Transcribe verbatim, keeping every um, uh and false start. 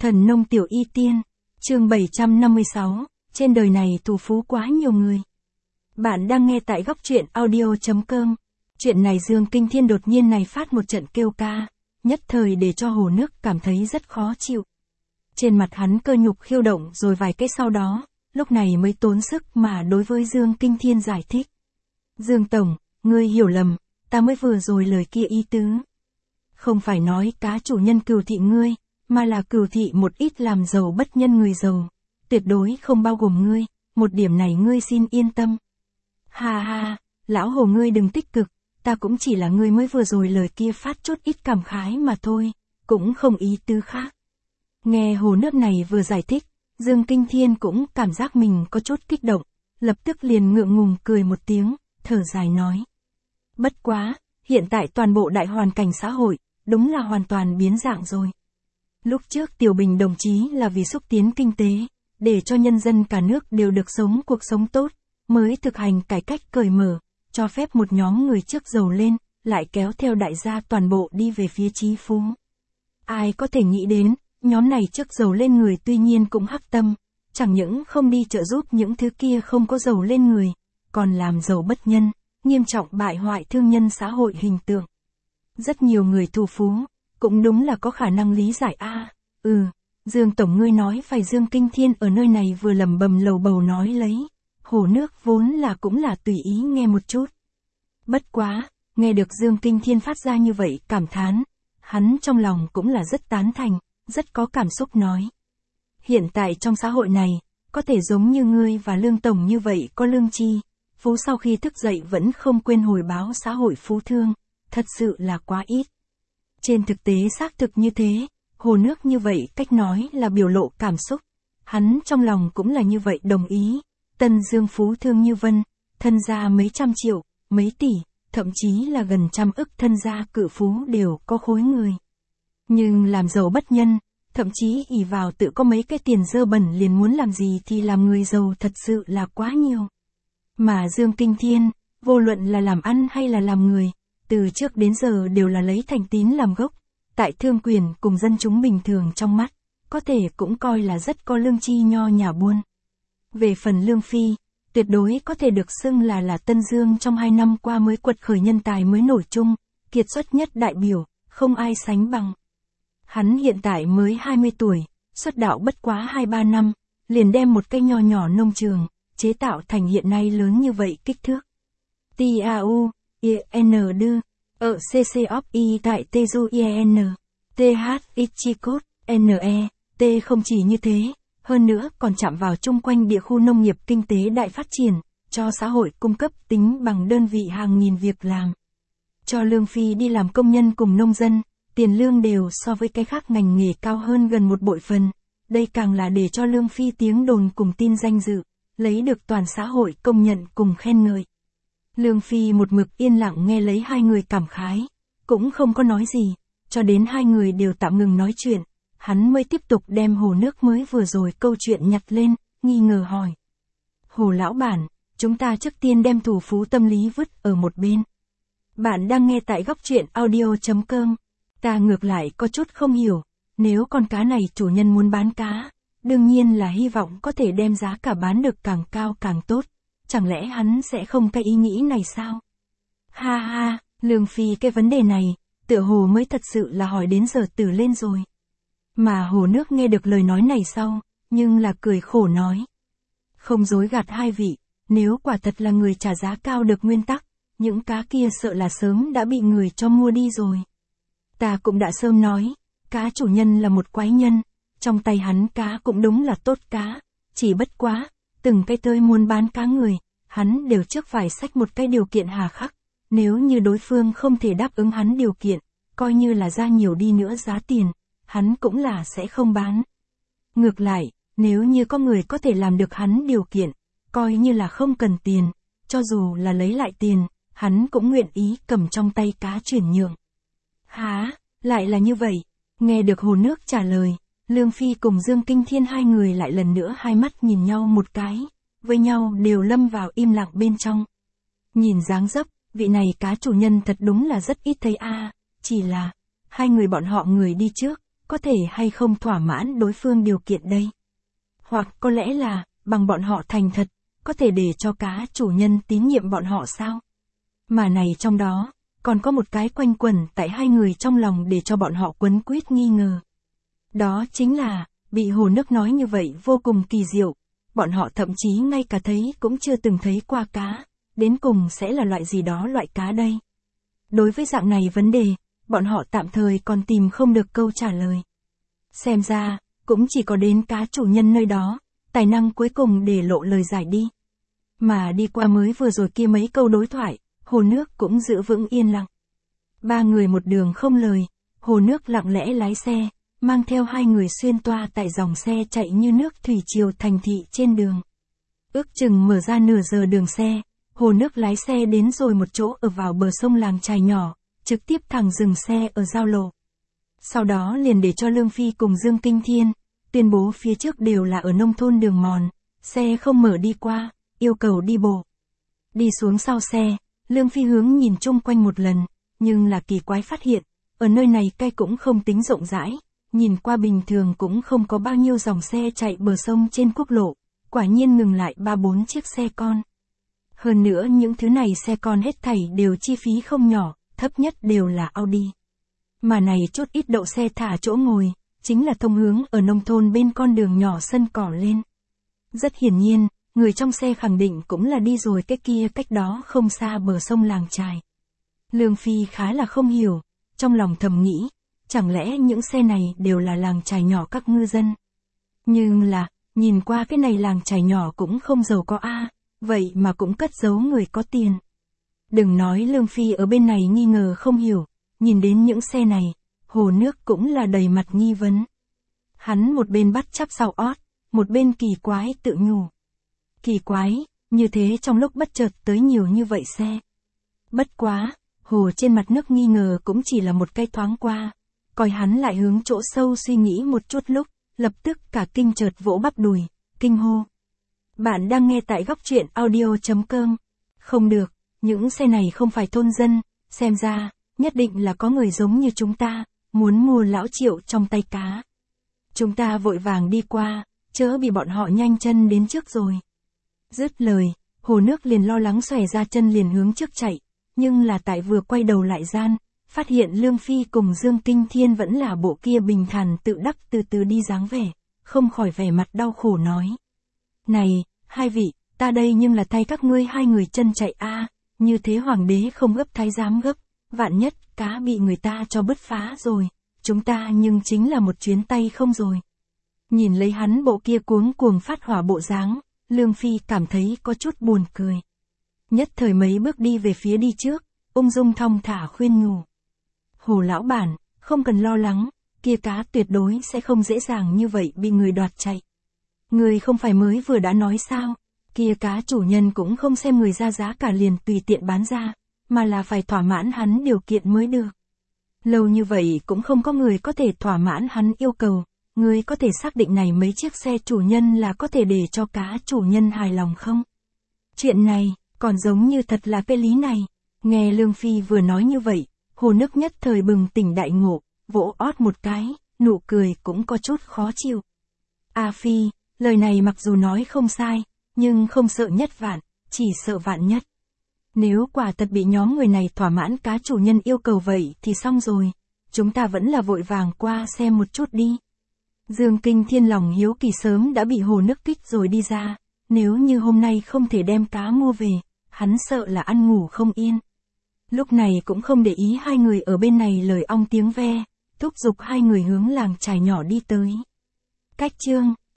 Thần nông tiểu y tiên, chương bảy trăm năm mươi sáu, trên đời này thù phú quá nhiều người. Bạn đang nghe tại góc truyện audio chấm com. Chuyện này Dương Kinh Thiên đột nhiên này phát một trận kêu ca, nhất thời để cho hồ nước cảm thấy rất khó chịu. Trên mặt hắn cơ nhục khiêu động rồi vài cái sau đó, lúc này mới tốn sức mà đối với Dương Kinh Thiên giải thích. Dương Tổng, ngươi hiểu lầm, ta mới vừa rồi lời kia ý tứ. Không phải nói cá chủ nhân cừu thị ngươi, mà là cừu thị một ít làm giàu bất nhân người giàu, tuyệt đối không bao gồm ngươi, một điểm này ngươi xin yên tâm. Ha ha, lão hồ ngươi đừng tích cực, ta cũng chỉ là ngươi mới vừa rồi lời kia phát chút ít cảm khái mà thôi, cũng không ý tứ khác. Nghe hồ nước này vừa giải thích, Dương Kinh Thiên cũng cảm giác mình có chút kích động, lập tức liền ngượng ngùng cười một tiếng, thở dài nói. Bất quá, hiện tại toàn bộ đại hoàn cảnh xã hội, đúng là hoàn toàn biến dạng rồi. Lúc trước Tiểu Bình đồng chí là vì xúc tiến kinh tế, để cho nhân dân cả nước đều được sống cuộc sống tốt, mới thực hành cải cách cởi mở, cho phép một nhóm người trước giàu lên, lại kéo theo đại gia toàn bộ đi về phía chí phú. Ai có thể nghĩ đến, nhóm này trước giàu lên người tuy nhiên cũng hắc tâm, chẳng những không đi trợ giúp những thứ kia không có giàu lên người, còn làm giàu bất nhân, nghiêm trọng bại hoại thương nhân xã hội hình tượng. Rất nhiều người thù phú, cũng đúng là có khả năng lý giải a. À, ừ, Dương Tổng ngươi nói phải. Dương Kinh Thiên ở nơi này vừa lẩm bẩm lầu bầu nói lấy, hồ nước vốn là cũng là tùy ý nghe một chút. Bất quá, nghe được Dương Kinh Thiên phát ra như vậy cảm thán, hắn trong lòng cũng là rất tán thành, rất có cảm xúc nói. Hiện tại trong xã hội này, có thể giống như ngươi và Lương Tổng như vậy có lương chi, phú sau khi thức dậy vẫn không quên hồi báo xã hội phú thương, thật sự là quá ít. Trên thực tế xác thực như thế, hồ nước như vậy cách nói là biểu lộ cảm xúc, hắn trong lòng cũng là như vậy đồng ý. Tân Dương phú thương như vân, thân gia mấy trăm triệu, mấy tỷ, thậm chí là gần trăm ức thân gia cự phú đều có khối người. Nhưng làm giàu bất nhân, thậm chí ỷ vào tự có mấy cái tiền dơ bẩn liền muốn làm gì thì làm người giàu thật sự là quá nhiều. Mà Dương Kinh Thiên, vô luận là làm ăn hay là làm người, từ trước đến giờ đều là lấy thành tín làm gốc, tại thương quyền cùng dân chúng bình thường trong mắt, có thể cũng coi là rất có lương chi nho nhã buôn. Về phần Lương Phi, tuyệt đối có thể được xưng là là Tân Dương trong hai năm qua mới quật khởi nhân tài mới nổi chung, kiệt xuất nhất đại biểu, không ai sánh bằng. Hắn hiện tại mới hai mươi tuổi, xuất đạo bất quá hai ba năm, liền đem một cái nho nhỏ nông trường, chế tạo thành hiện nay lớn như vậy kích thước. T A U, I N D, ở C C of I tại Teju I N, T H Ichikot, N E, T không chỉ như thế, hơn nữa còn chạm vào chung quanh địa khu nông nghiệp kinh tế đại phát triển, cho xã hội cung cấp tính bằng đơn vị hàng nghìn việc làm. Cho Lương Phi đi làm công nhân cùng nông dân, tiền lương đều so với cái khác ngành nghề cao hơn gần một bội phần, đây càng là để cho Lương Phi tiếng đồn cùng tin danh dự, lấy được toàn xã hội công nhận cùng khen ngợi. Lương Phi một mực yên lặng nghe lấy hai người cảm khái, cũng không có nói gì, cho đến hai người đều tạm ngừng nói chuyện, hắn mới tiếp tục đem hồ nước mới vừa rồi câu chuyện nhặt lên, nghi ngờ hỏi. Hồ lão bản, chúng ta trước tiên đem thù phú tâm lý vứt ở một bên. Bạn đang nghe tại góc truyện audio chấm com. Ta ngược lại có chút không hiểu, nếu con cá này chủ nhân muốn bán cá, đương nhiên là hy vọng có thể đem giá cả bán được càng cao càng tốt, chẳng lẽ hắn sẽ không cái ý nghĩ này sao? Ha ha, Lương Phi cái vấn đề này, tựa hồ mới thật sự là hỏi đến giờ tử lên rồi. Mà hồ nước nghe được lời nói này sau, nhưng là cười khổ nói. Không dối gạt hai vị, nếu quả thật là người trả giá cao được nguyên tắc, những cá kia sợ là sớm đã bị người cho mua đi rồi. Ta cũng đã sớm nói, cá chủ nhân là một quái nhân, trong tay hắn cá cũng đúng là tốt cá, chỉ bất quá, từng cái tới muốn bán cá người, hắn đều trước phải xách một cái điều kiện hà khắc, nếu như đối phương không thể đáp ứng hắn điều kiện, coi như là ra nhiều đi nữa giá tiền, hắn cũng là sẽ không bán. Ngược lại, nếu như có người có thể làm được hắn điều kiện, coi như là không cần tiền, cho dù là lấy lại tiền, hắn cũng nguyện ý cầm trong tay cá chuyển nhượng. Hả, lại là như vậy, nghe được hồ nước trả lời, Lương Phi cùng Dương Kinh Thiên hai người lại lần nữa hai mắt nhìn nhau một cái, với nhau đều lâm vào im lặng bên trong. Nhìn dáng dấp, vị này cá chủ nhân thật đúng là rất ít thấy a, à, chỉ là, hai người bọn họ người đi trước, có thể hay không thỏa mãn đối phương điều kiện đây. Hoặc có lẽ là, bằng bọn họ thành thật, có thể để cho cá chủ nhân tín nhiệm bọn họ sao? Mà này trong đó, còn có một cái quanh quẩn tại hai người trong lòng để cho bọn họ quấn quýt nghi ngờ. Đó chính là, bị hồ nước nói như vậy vô cùng kỳ diệu, bọn họ thậm chí ngay cả thấy cũng chưa từng thấy qua cá, đến cùng sẽ là loại gì đó loại cá đây. Đối với dạng này vấn đề, bọn họ tạm thời còn tìm không được câu trả lời. Xem ra, cũng chỉ có đến cá chủ nhân nơi đó, tài năng cuối cùng để lộ lời giải đi. Mà đi qua mới vừa rồi kia mấy câu đối thoại, hồ nước cũng giữ vững yên lặng. Ba người một đường không lời, hồ nước lặng lẽ lái xe, mang theo hai người xuyên toa tại dòng xe chạy như nước thủy triều thành thị trên đường. Ước chừng mở ra nửa giờ đường xe, hồ nước lái xe đến rồi một chỗ ở vào bờ sông làng chài nhỏ, trực tiếp thẳng dừng xe ở giao lộ. Sau đó liền để cho Lương Phi cùng Dương Kinh Thiên, tuyên bố phía trước đều là ở nông thôn đường mòn, xe không mở đi qua, yêu cầu đi bộ. Đi xuống sau xe, Lương Phi hướng nhìn chung quanh một lần, nhưng là kỳ quái phát hiện, ở nơi này cây cũng không tính rộng rãi, nhìn qua bình thường cũng không có bao nhiêu dòng xe chạy bờ sông trên quốc lộ, quả nhiên ngừng lại ba bốn chiếc xe con. Hơn nữa những thứ này xe con hết thảy đều chi phí không nhỏ, thấp nhất đều là Audi. Mà này chút ít đậu xe thả chỗ ngồi, chính là thông hướng ở nông thôn bên con đường nhỏ sân cỏ lên. Rất hiển nhiên, người trong xe khẳng định cũng là đi rồi cái kia cách đó không xa bờ sông làng chài. Lương Phi khá là không hiểu, trong lòng thầm nghĩ, chẳng lẽ những xe này đều là làng chài nhỏ các ngư dân. Nhưng là, nhìn qua cái này làng chài nhỏ cũng không giàu có a, vậy mà cũng cất giấu người có tiền. Đừng nói Lương Phi ở bên này nghi ngờ không hiểu, nhìn đến những xe này, hồ nước cũng là đầy mặt nghi vấn. Hắn một bên bắt chắp sau ót, một bên kỳ quái tự nhủ. Kỳ quái, như thế trong lúc bất chợt tới nhiều như vậy xe. Bất quá, hồ trên mặt nước nghi ngờ cũng chỉ là một cái thoáng qua, coi hắn lại hướng chỗ sâu suy nghĩ một chút lúc, lập tức cả kinh chợt vỗ bắp đùi, kinh hô. Bạn đang nghe tại góc truyện audio chấm com. Không được, những xe này không phải thôn dân, xem ra, nhất định là có người giống như chúng ta, muốn mua lão Triệu trong tay cá. Chúng ta vội vàng đi qua, chớ bị bọn họ nhanh chân đến trước rồi. Dứt lời, hồ nước liền lo lắng xòe ra chân liền hướng trước chạy, nhưng là tại vừa quay đầu lại gian, phát hiện Lương Phi cùng Dương Kinh Thiên vẫn là bộ kia bình thản tự đắc từ từ đi dáng vẻ, không khỏi vẻ mặt đau khổ nói. Này, hai vị, ta đây nhưng là thay các ngươi hai người chân chạy a, như thế hoàng đế không gấp thái giám gấp, vạn nhất cá bị người ta cho bứt phá rồi, chúng ta nhưng chính là một chuyến tay không rồi. Nhìn lấy hắn bộ kia cuống cuồng phát hỏa bộ dáng, Lương Phi cảm thấy có chút buồn cười. Nhất thời mấy bước đi về phía đi trước, ung dung thong thả khuyên nhủ. Hồ lão bản, không cần lo lắng, kia cá tuyệt đối sẽ không dễ dàng như vậy bị người đoạt chạy. Người không phải mới vừa đã nói sao, kia cá chủ nhân cũng không xem người ra giá cả liền tùy tiện bán ra, mà là phải thỏa mãn hắn điều kiện mới được. Lâu như vậy cũng không có người có thể thỏa mãn hắn yêu cầu, người có thể xác định này mấy chiếc xe chủ nhân là có thể để cho cá chủ nhân hài lòng không? Chuyện này, còn giống như thật là cái lý này. Nghe Lương Phi vừa nói như vậy, hồ nước nhất thời bừng tỉnh đại ngộ, vỗ ót một cái, nụ cười cũng có chút khó chịu. A Phi, lời này mặc dù nói không sai, nhưng không sợ nhất vạn, chỉ sợ vạn nhất. Nếu quả thật bị nhóm người này thỏa mãn cá chủ nhân yêu cầu vậy thì xong rồi, chúng ta vẫn là vội vàng qua xem một chút đi. Dương Kinh Thiên lòng hiếu kỳ sớm đã bị hồ nước kích rồi đi ra, nếu như hôm nay không thể đem cá mua về, hắn sợ là ăn ngủ không yên. Lúc này cũng không để ý hai người ở bên này lời ong tiếng ve, thúc giục hai người hướng làng chài nhỏ đi tới. Cách chương